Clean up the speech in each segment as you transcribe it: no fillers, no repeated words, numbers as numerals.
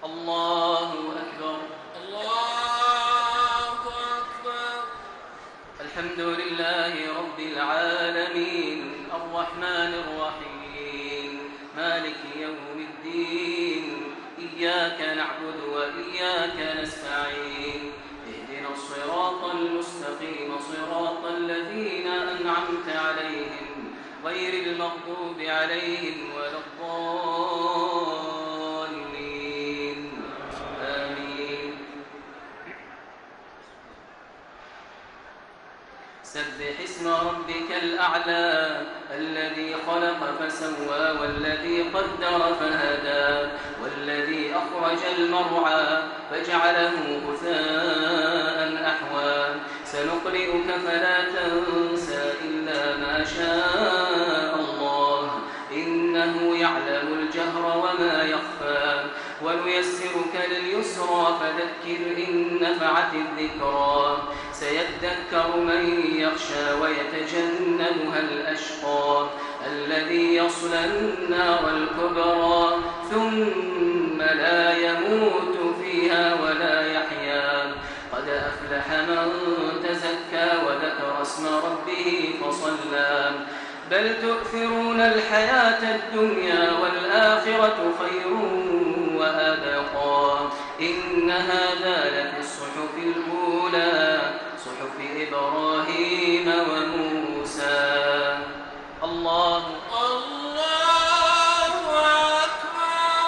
الله أكبر. الله أكبر. الحمد لله رب العالمين الرحمن الرحيم مالك يوم الدين إياك نعبد وإياك نستعين اهدنا الصراط المستقيم صراط الذين أنعمت عليهم غير المغضوب عليهم ولا الضالين آمين. سبح اسم ربك الأعلى الذي خلق فسوى والذي قدر فهدى والذي أخرج المرعى فجعله غثاء أحوى سنقرئك فلا تنسى إلا ما شاء الله إنه يعلم الجهر وما يخفى ونيسرك لليسرى فذكر إن نفعت الذكرى سيذكر من يخشى ويتجنبها الأشقى الذي يصلى النار الكبرى ثم لا يموت فيها ولا يحيا قد أفلح من تزكى وذكر اسم ربه فصلى بل تؤثرون الحياة الدنيا والآخرة خير وأبقى إن هذا لفي الصحف الأولى صحف إبراهيم وموسى. الله أكبر.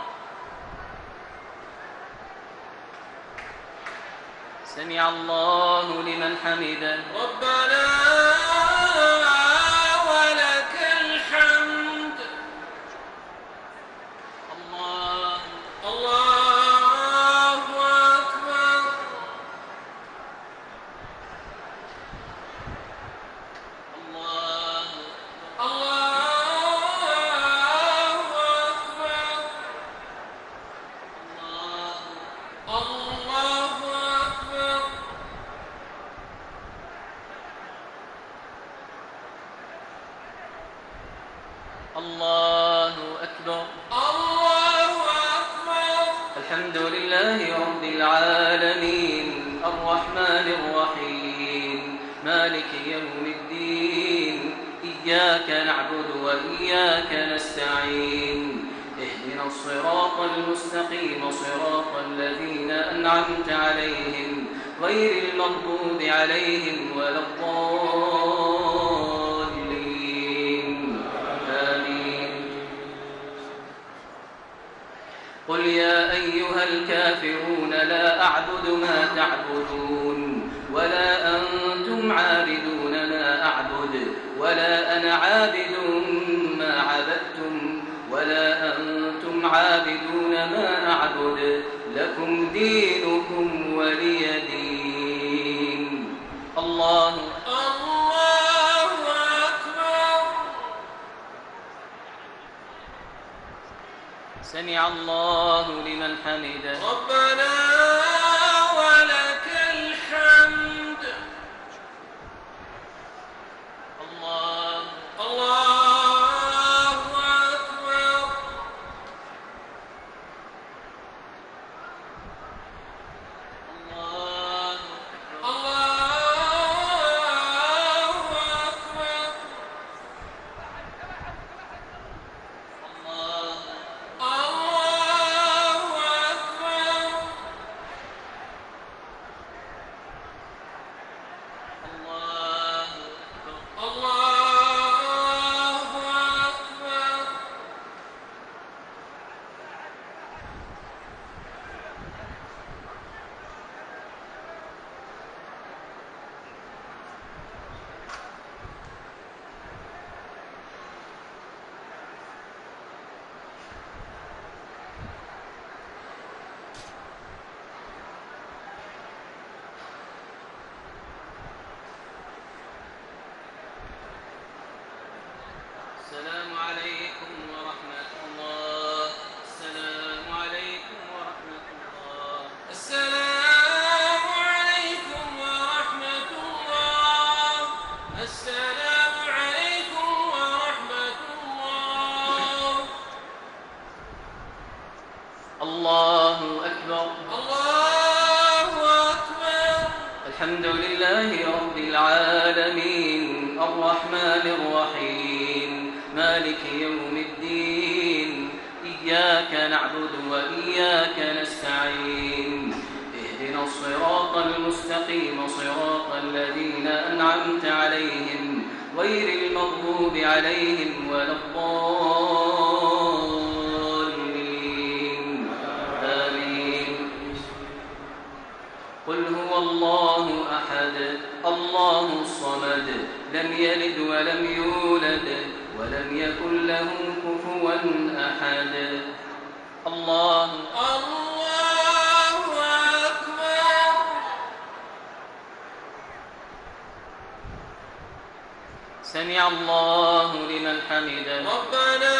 سمع الله لمن حمده ربنا ولك الحمد. الله الله أكبر. الله أكبر. الله أكبر. الله أكبر. الله أكبر. الحمد لله رب العالمين الرحمن الرحيم مالك يوم الدين إياك نعبد وإياك نستعين اهدنا الصراط المستقيم صراط الذين أنعمت عليهم غير المغضوب عليهم ولا الضالين آمين. قل يا أيها الكافرون لا أعبد ما تعبدون ولا أنتم عابدون ما أعبد ولا أنا عابد ما عبدتم ولا أنتم عابدون ما أعبد لكم دينكم ولي دين. الله أكبر. سمع الله لمن حمده ربنا ولك الحمد. الله أكبر. الله أكبر. الله أكبر. الرحمن الرحيم مالك يوم الدين إياك نعبد وإياك نستعين اهدنا الصراط المستقيم صراط الذين أنعمت عليهم غير المغضوب عليهم ولا الضالين آمين. قل هو الله أحد الله الصمد لم يلد ولم يولد ولم يكن له كفوا أحد. الله أكبر. سمع الله لمن حمده. ربنا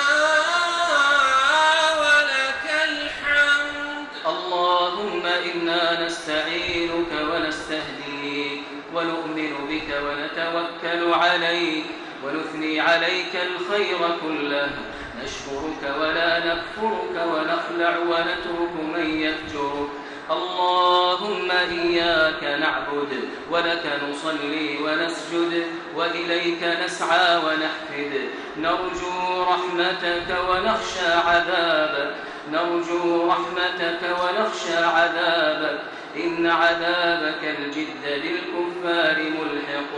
ولك الحمد. اللهم إنا نستعينك ونستهديك ونؤمن بك ونتوكل عليك ونثني عليك الخير كله، نشكرك ولا نكفرك ونخلع ونترك من يفجرك. اللهم إياك نعبد ولك نصلي ونسجد وإليك نسعى ونحفد، نرجو رحمتك ونخشى عذابك، نرجو رحمتك ونخشى عذابك، إن عذابك الجد بالكفار ملحق.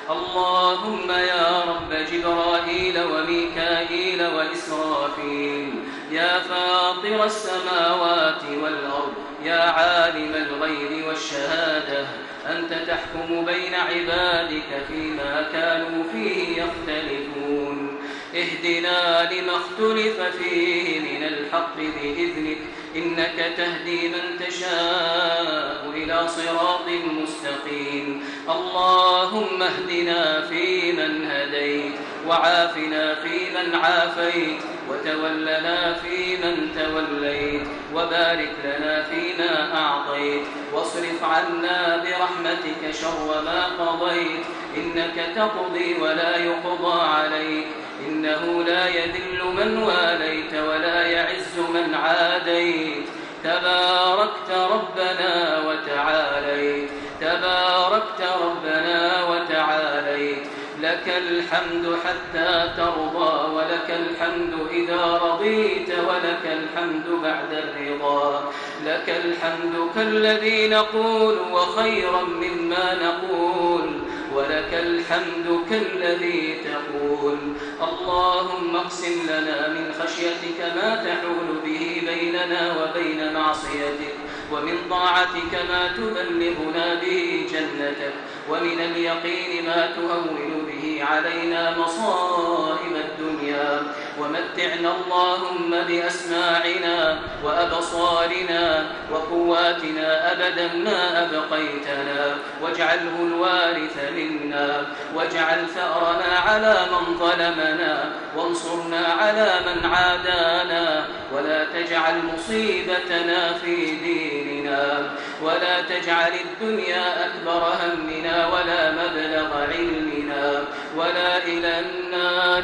اللهم يا رب جبرائيل وميكائيل وإسرافيل، يا فاطر السماوات والأرض، يا عالم الغيب والشهادة، أنت تحكم بين عبادك فيما كانوا فيه يختلفون، اهدنا لما اختلف فيه من الحق بإذنك، إنك تهدي من تشاء إلى صراط مستقيم. اللهم اهدنا فيمن هديت، وعافنا فيمن عافيت، وتولنا فيمن توليت، وبارك لنا فيما أعطيت، واصرف عنا برحمتك شر ما قضيت، إنك تقضي ولا يقضى عليك، إنه لا يذل من واليت ولا يعز من عاديت، تباركت ربنا وتعاليت، تباركت ربنا وتعاليت، لك الحمد حتى ترضى، ولك الحمد إذا رضيت، ولك الحمد بعد الرضا، لك الحمد كالذي نقول وخيرا مما نقول، ولك الحمد كالذي تقول. اللهم اقسم لنا من خشيتك ما تحول به بيننا وبين معصيتك، ومن طاعتك ما تبلغنا به جنتك، ومن اليقين ما تهون به علينا مصائب الدنيا، ومتعنا اللهم بأسماعنا وأبصارنا وقواتنا أبدا ما أبقيتنا، واجعله الوارث منا، واجعل ثأرنا على من ظلمنا، وانصرنا على من عادانا، ولا تجعل مصيبتنا في ديننا، ولا تجعل الدنيا أكبر همنا ولا مبلغ علمنا ولا إلى النار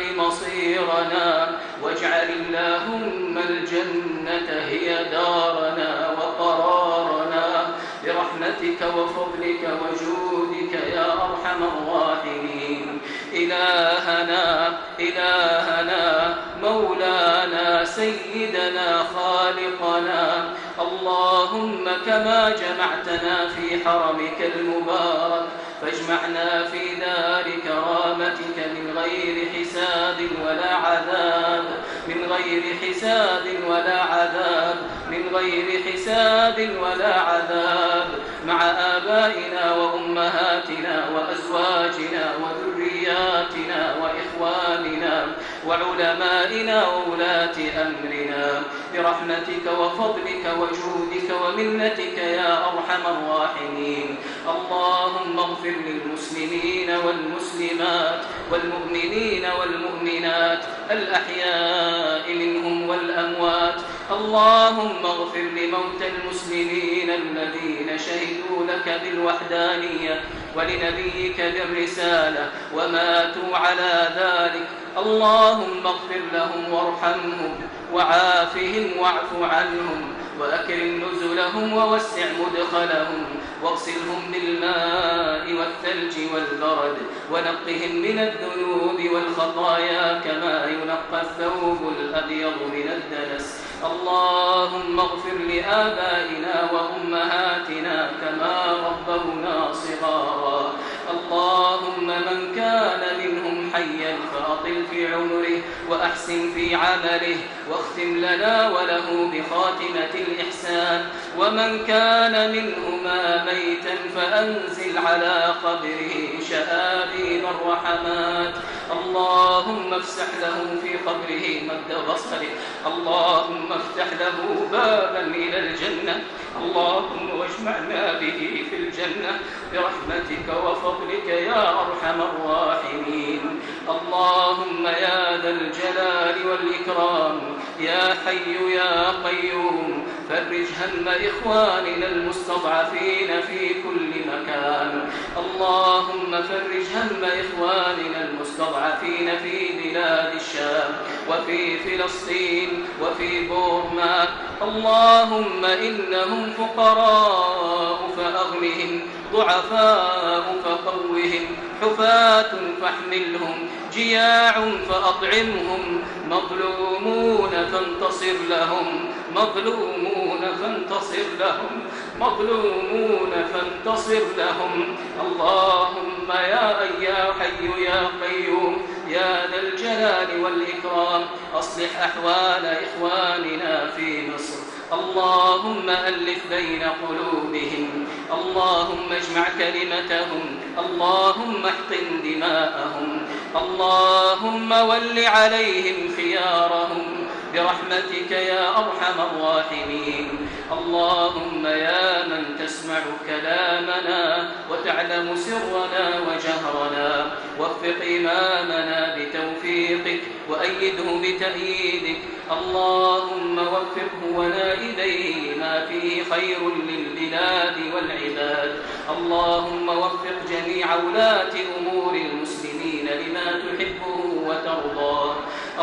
مصيرنا، واجعل اللهم الجنة هي دارنا وقرارنا، برحمتك وفضلك وجودك يا أرحم الراحمين. إلهنا إلهنا مولانا سيدنا خالقنا، اللهم كما جمعتنا في حرمك المبارك فاجمعنا في دار كرامتك من غير حساب ولا عذاب، من غير حساب ولا عذاب، من غير حساب ولا عذاب، مع آبائنا وأمهاتنا وأزواجنا وذرياتنا وإخواننا وعلمائنا وولاة أمرنا، برحمتك وفضلك وجودك ومنتك يا أرحم الراحمين. اللهم اغفر للمسلمين والمسلمات والمؤمنين والمؤمنات الأحياء منهم والأموات، اللهم اغفر لموتى المسلمين الذين شهدوا لك بالوحدانية ولنبيك بالرسالة وماتوا على ذلك، اللهم اغفر لهم وارحمهم وعافهم واعف عنهم وأكرم نزلهم ووسع مدخلهم واغسلهم بالماء والثلج والبرد ونقهم من الذنوب والخطايا كما ينقى الثوب الأبيض من الدنس. اللهم اغفر لآبائنا وأمهاتنا كما ربونا صغارا. اللهم من كان منهم حيا فأطل في عمره وأحسن في عمله واختم لنا وله بخاتمة الإحسان. ومن كان منهما ميتا فأنزل على قبره شآبيب الرحمات. اللهم افسح له في قبره مد بصره. اللهم افتح له بابا إلى الجنة. اللهم واجمعنا به في الجنة برحمتك وفضلك يا أرحم الراحمين. اللهم يا ذا الجلال والإكرام يا حي يا قيوم فرج هم إخواننا المستضعفين في كل مكان. اللهم فرج هم إخواننا المستضعفين في بلاد الشام وفي فلسطين وفي بورما. اللهم إنهم فقراء فأغنهم ضعفاء فقوهم حفاة فاحملهم جياع فأطعمهم مظلومون فانتصر لهم مظلومون فانتصر لهم مظلومون فانتصر لهم. اللهم يا حي يا قيوم يا ذا الجلال والإكرام أصلح أحوال إخواننا في مصر. اللهم ألف بين قلوبهم. اللهم اجمع كلمتهم. اللهم احقن دماءهم. اللهم ول عليهم خيارهم برحمتك يا أرحم الراحمين. اللهم يا من تسمع كلامنا وتعلم سرنا وجهرنا وفق إمامنا بتوفيقك وأيده بتأييدك. اللهم وفقه ونائبيه لما فيه خير للبلاد والعباد. اللهم وفق جميع ولاة أمور المسلمين لما تحبه وترضاه.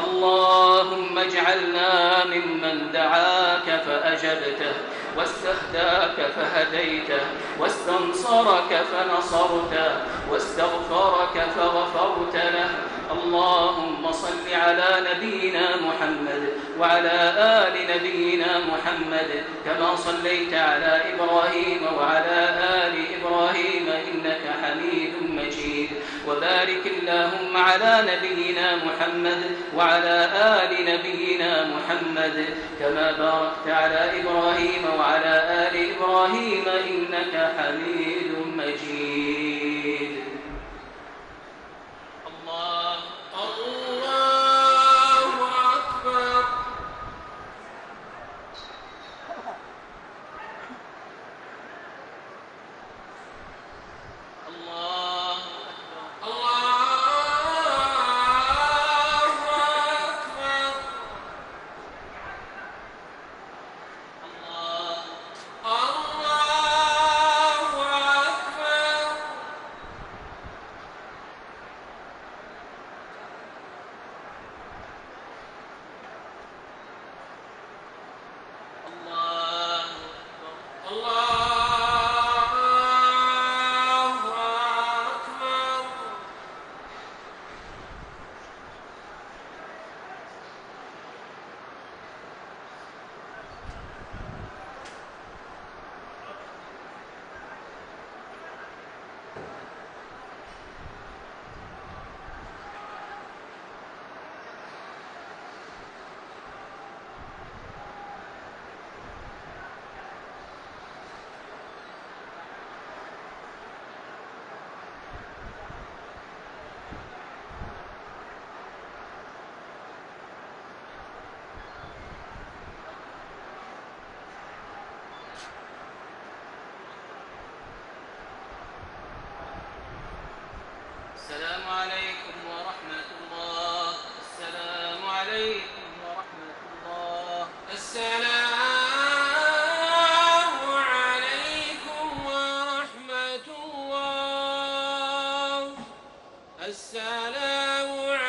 اللهم اجعلنا ممن دعاك فأجبته واستهداك فهديته واستنصرك فنصرته واستغفرك فغفرت له. اللهم صل على نبينا محمد وعلى آل نبينا محمد كما صليت على إبراهيم وعلى آل إبراهيم إنك حميد مجيد. وبارك اللهم على نبينا محمد وعلى آل نبينا محمد كما باركت على إبراهيم وعلى آل إبراهيم إنك حميد مجيد. الله أكبر. الله السلام عليكم ورحمة الله. السلام عليكم ورحمة الله. السلام عليكم ورحمة الله. السلام